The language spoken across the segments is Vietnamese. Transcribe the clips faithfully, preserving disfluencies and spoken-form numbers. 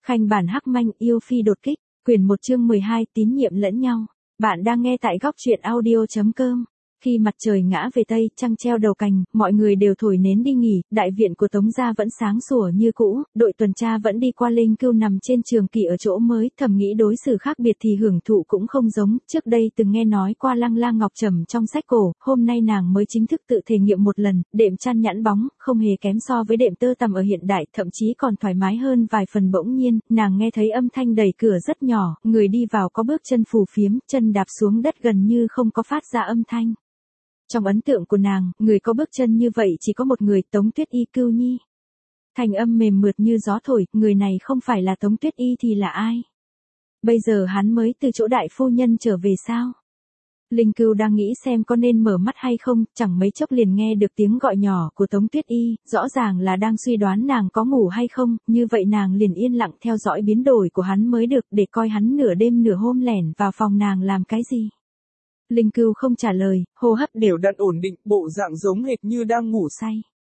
Khanh bản hắc manh yêu phi đột kích, quyển một chương mười hai tín nhiệm lẫn nhau. Bạn đang nghe tại góc truyện audio chấm com. Khi mặt trời ngã về tây, trăng treo đầu cành, mọi người đều thổi nến đi nghỉ, đại viện của Tống gia vẫn sáng sủa như cũ, đội tuần tra vẫn đi qua Linh Cưu nằm trên trường kỷ ở chỗ mới, thầm nghĩ đối xử khác biệt thì hưởng thụ cũng không giống, trước đây từng nghe nói qua Lăng Lang Ngọc Trầm trong sách cổ, hôm nay nàng mới chính thức tự thể nghiệm một lần, đệm chăn nhẵn bóng, không hề kém so với đệm tơ tằm ở hiện đại, thậm chí còn thoải mái hơn vài phần. Bỗng nhiên, nàng nghe thấy âm thanh đẩy cửa rất nhỏ, người đi vào có bước chân phù phiếm, chân đạp xuống đất gần như không có phát ra âm thanh. Trong ấn tượng của nàng, người có bước chân như vậy chỉ có một người, Tống Tuyết Y Cưu Nhi. Thành âm mềm mượt như gió thổi, người này không phải là Tống Tuyết Y thì là ai? Bây giờ hắn mới từ chỗ đại phu nhân trở về sao? Linh Cưu đang nghĩ xem có nên mở mắt hay không, chẳng mấy chốc liền nghe được tiếng gọi nhỏ của Tống Tuyết Y, rõ ràng là đang suy đoán nàng có ngủ hay không, như vậy nàng liền yên lặng theo dõi biến đổi của hắn mới được, để coi hắn nửa đêm nửa hôm lẻn vào phòng nàng làm cái gì. Linh Cưu không trả lời, hô hấp đều đặn ổn định, bộ dạng giống hệt như đang ngủ say.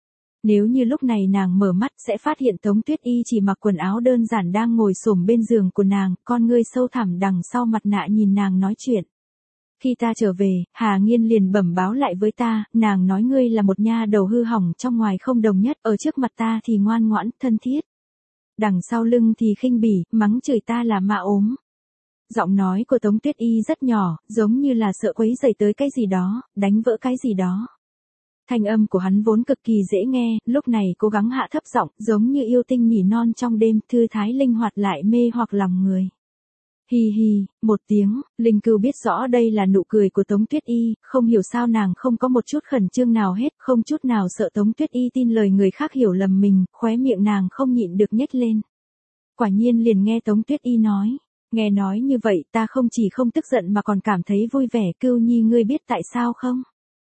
Nếu như lúc này nàng mở mắt sẽ phát hiện Tống Tuyết Y chỉ mặc quần áo đơn giản đang ngồi xổm bên giường của nàng, con ngươi sâu thẳm đằng sau mặt nạ nhìn nàng nói chuyện. Khi ta trở về, Hà Nghiên liền bẩm báo lại với ta, nàng nói ngươi là một nha đầu hư hỏng trong ngoài không đồng nhất, ở trước mặt ta thì ngoan ngoãn, thân thiết. Đằng sau lưng thì khinh bỉ, mắng chửi ta là ma ốm. Giọng nói của Tống Tuyết Y rất nhỏ, giống như là sợ quấy rầy tới cái gì đó, đánh vỡ cái gì đó. Thanh âm của hắn vốn cực kỳ dễ nghe, lúc này cố gắng hạ thấp giọng, giống như yêu tinh nỉ non trong đêm, thư thái linh hoạt lại mê hoặc lòng người. Hi hi, một tiếng, Linh Cưu biết rõ đây là nụ cười của Tống Tuyết Y, không hiểu sao nàng không có một chút khẩn trương nào hết, không chút nào sợ Tống Tuyết Y tin lời người khác hiểu lầm mình, khóe miệng nàng không nhịn được nhếch lên. Quả nhiên liền nghe Tống Tuyết Y nói. Nghe nói như vậy ta không chỉ không tức giận mà còn cảm thấy vui vẻ. Cưu Nhi ngươi biết tại sao không?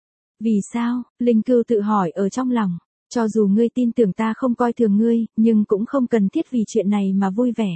Vì sao? Linh Cưu tự hỏi ở trong lòng. Cho dù ngươi tin tưởng ta không coi thường ngươi, nhưng cũng không cần thiết vì chuyện này mà vui vẻ.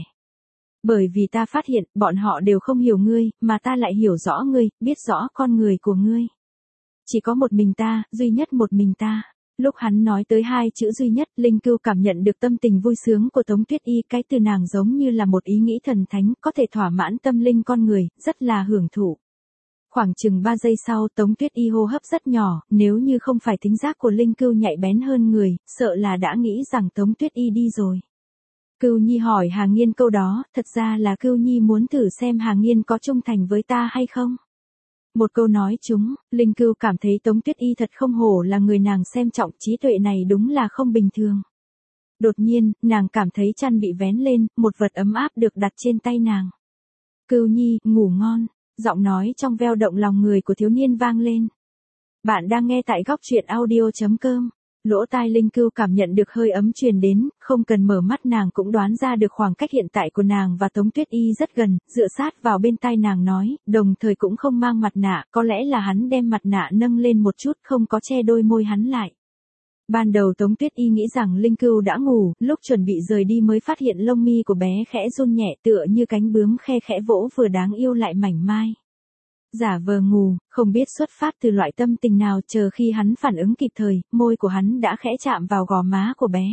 Bởi vì ta phát hiện, bọn họ đều không hiểu ngươi, mà ta lại hiểu rõ ngươi, biết rõ con người của ngươi. Chỉ có một mình ta, duy nhất một mình ta. Lúc hắn nói tới hai chữ duy nhất, Linh Cưu cảm nhận được tâm tình vui sướng của Tống Tuyết Y, cái từ nàng giống như là một ý nghĩ thần thánh, có thể thỏa mãn tâm linh con người, rất là hưởng thụ. Khoảng chừng ba giây sau, Tống Tuyết Y hô hấp rất nhỏ, nếu như không phải thính giác của Linh Cưu nhạy bén hơn người, sợ là đã nghĩ rằng Tống Tuyết Y đi rồi. Cưu Nhi hỏi Hà Nghiên câu đó, thật ra là Cưu Nhi muốn thử xem Hà Nghiên có trung thành với ta hay không. Một câu nói chúng, Linh Cưu cảm thấy Tống Tuyết Y thật không hổ là người nàng xem trọng, trí tuệ này đúng là không bình thường. Đột nhiên, nàng cảm thấy chăn bị vén lên, một vật ấm áp được đặt trên tay nàng. Cưu Nhi, ngủ ngon, giọng nói trong veo động lòng người của thiếu niên vang lên. Bạn đang nghe tại góc truyện audio chấm com. Lỗ tai Linh Cưu cảm nhận được hơi ấm truyền đến, không cần mở mắt nàng cũng đoán ra được khoảng cách hiện tại của nàng và Tống Tuyết Y rất gần, dựa sát vào bên tai nàng nói, đồng thời cũng không mang mặt nạ, có lẽ là hắn đem mặt nạ nâng lên một chút, không có che đôi môi hắn lại. Ban đầu Tống Tuyết Y nghĩ rằng Linh Cưu đã ngủ, lúc chuẩn bị rời đi mới phát hiện lông mi của bé khẽ run nhẹ tựa như cánh bướm khe khẽ vỗ vừa đáng yêu lại mảnh mai. Giả vờ ngủ, không biết xuất phát từ loại tâm tình nào, chờ khi hắn phản ứng kịp thời, môi của hắn đã khẽ chạm vào gò má của bé.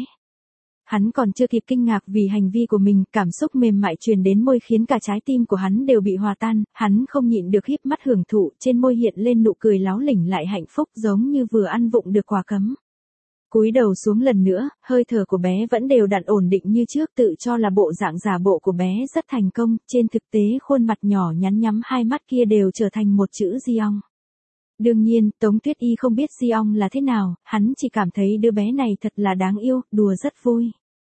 Hắn còn chưa kịp kinh ngạc vì hành vi của mình, cảm xúc mềm mại truyền đến môi khiến cả trái tim của hắn đều bị hòa tan, hắn không nhịn được híp mắt hưởng thụ, trên môi hiện lên nụ cười láo lỉnh lại hạnh phúc giống như vừa ăn vụng được quà cấm. Cúi đầu xuống lần nữa, hơi thở của bé vẫn đều đặn ổn định như trước, tự cho là bộ dạng giả bộ của bé rất thành công, trên thực tế khuôn mặt nhỏ nhắn nhắm hai mắt kia đều trở thành một chữ Di-ong. Đương nhiên, Tống Tuyết Y không biết Di-ong là thế nào, hắn chỉ cảm thấy đứa bé này thật là đáng yêu, đùa rất vui.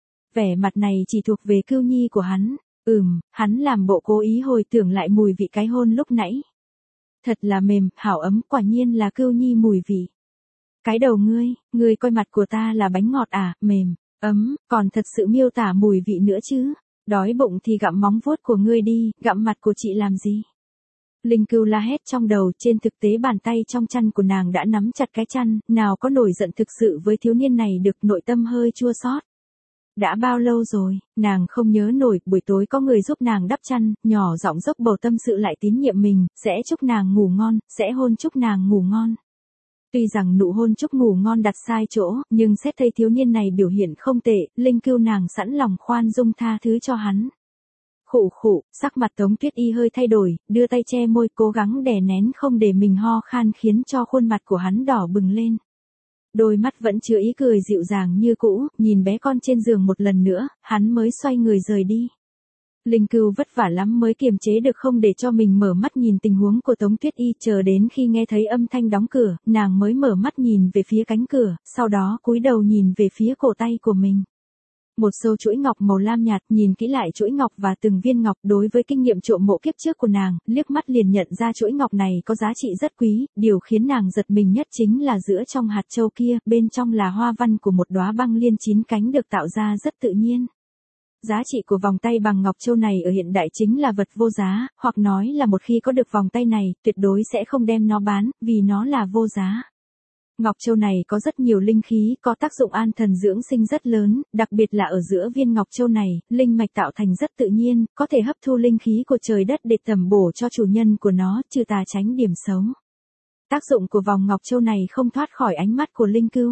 Vẻ mặt này chỉ thuộc về Cưu Nhi của hắn, ừm, hắn làm bộ cố ý hồi tưởng lại mùi vị cái hôn lúc nãy. Thật là mềm, hảo ấm, quả nhiên là Cưu Nhi mùi vị. Cái đầu ngươi, ngươi coi mặt của ta là bánh ngọt à, mềm, ấm, còn thật sự miêu tả mùi vị nữa chứ. Đói bụng thì gặm móng vuốt của ngươi đi, gặm mặt của chị làm gì? Linh Cưu la hét trong đầu, trên thực tế bàn tay trong chăn của nàng đã nắm chặt cái chăn, nào có nổi giận thực sự với thiếu niên này được, nội tâm hơi chua xót. Đã bao lâu rồi, nàng không nhớ nổi, buổi tối có người giúp nàng đắp chăn, nhỏ giọng dốc bầu tâm sự lại tín nhiệm mình, sẽ chúc nàng ngủ ngon, sẽ hôn chúc nàng ngủ ngon. Tuy rằng nụ hôn chúc ngủ ngon đặt sai chỗ, nhưng xét thấy thiếu niên này biểu hiện không tệ, Linh Cưu nàng sẵn lòng khoan dung tha thứ cho hắn. Khụ khụ, sắc mặt Tống Tuyết Y hơi thay đổi, đưa tay che môi cố gắng đè nén không để mình ho khan khiến cho khuôn mặt của hắn đỏ bừng lên. Đôi mắt vẫn chứa ý cười dịu dàng như cũ, nhìn bé con trên giường một lần nữa, hắn mới xoay người rời đi. Linh Cưu vất vả lắm mới kiềm chế được không để cho mình mở mắt nhìn tình huống của Tống Tuyết Y, chờ đến khi nghe thấy âm thanh đóng cửa, nàng mới mở mắt nhìn về phía cánh cửa, sau đó cúi đầu nhìn về phía cổ tay của mình. Một sâu chuỗi ngọc màu lam nhạt, nhìn kỹ lại chuỗi ngọc và từng viên ngọc, đối với kinh nghiệm trộm mộ kiếp trước của nàng, liếc mắt liền nhận ra chuỗi ngọc này có giá trị rất quý, điều khiến nàng giật mình nhất chính là giữa trong hạt châu kia, bên trong là hoa văn của một đóa băng liên chín cánh được tạo ra rất tự nhiên. Giá trị của vòng tay bằng ngọc châu này ở hiện đại chính là vật vô giá, hoặc nói là một khi có được vòng tay này, tuyệt đối sẽ không đem nó bán, vì nó là vô giá. Ngọc châu này có rất nhiều linh khí, có tác dụng an thần dưỡng sinh rất lớn, đặc biệt là ở giữa viên ngọc châu này, linh mạch tạo thành rất tự nhiên, có thể hấp thu linh khí của trời đất để tẩm bổ cho chủ nhân của nó, trừ tà tránh điểm xấu. Tác dụng của vòng ngọc châu này không thoát khỏi ánh mắt của Linh Cưu.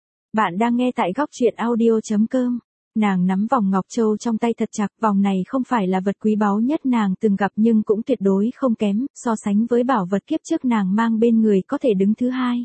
Bạn đang nghe tại góc truyện audio chấm com. Nàng nắm vòng ngọc châu trong tay thật chặt, vòng này không phải là vật quý báu nhất nàng từng gặp nhưng cũng tuyệt đối không kém, so sánh với bảo vật kiếp trước nàng mang bên người có thể đứng thứ hai.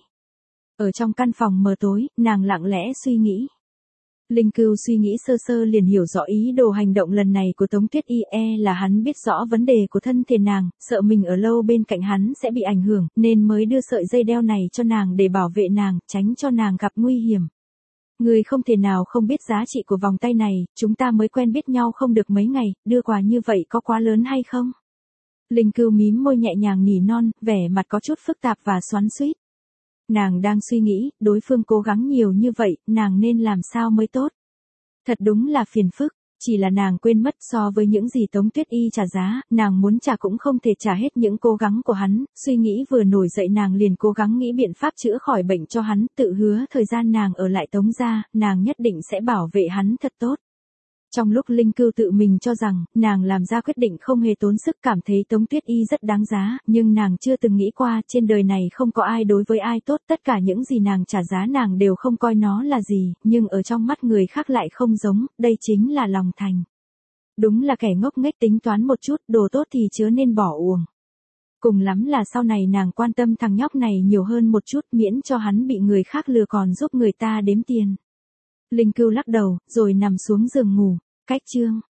Ở trong căn phòng mờ tối, nàng lặng lẽ suy nghĩ. Linh Cưu suy nghĩ sơ sơ liền hiểu rõ ý đồ hành động lần này của Tống Tuyết Y, e là hắn biết rõ vấn đề của thân thể nàng, sợ mình ở lâu bên cạnh hắn sẽ bị ảnh hưởng, nên mới đưa sợi dây đeo này cho nàng để bảo vệ nàng, tránh cho nàng gặp nguy hiểm. Người không thể nào không biết giá trị của vòng tay này, chúng ta mới quen biết nhau không được mấy ngày, đưa quà như vậy có quá lớn hay không? Linh Cưu mím môi nhẹ nhàng nỉ non, vẻ mặt có chút phức tạp và xoắn xuýt. Nàng đang suy nghĩ, đối phương cố gắng nhiều như vậy, nàng nên làm sao mới tốt? Thật đúng là phiền phức, chỉ là nàng quên mất so với những gì Tống Tuyết Y trả giá, nàng muốn trả cũng không thể trả hết những cố gắng của hắn, suy nghĩ vừa nổi dậy nàng liền cố gắng nghĩ biện pháp chữa khỏi bệnh cho hắn, tự hứa thời gian nàng ở lại Tống gia, nàng nhất định sẽ bảo vệ hắn thật tốt. Trong lúc Linh Cưu tự mình cho rằng, nàng làm ra quyết định không hề tốn sức, cảm thấy Tống Tuyết Y rất đáng giá, nhưng nàng chưa từng nghĩ qua trên đời này không có ai đối với ai tốt, tất cả những gì nàng trả giá nàng đều không coi nó là gì, nhưng ở trong mắt người khác lại không giống, đây chính là lòng thành. Đúng là kẻ ngốc nghếch tính toán một chút, đồ tốt thì chớ nên bỏ uổng. Cùng lắm là sau này nàng quan tâm thằng nhóc này nhiều hơn một chút, miễn cho hắn bị người khác lừa còn giúp người ta đếm tiền. Linh Cưu lắc đầu, rồi nằm xuống giường ngủ. Cách chương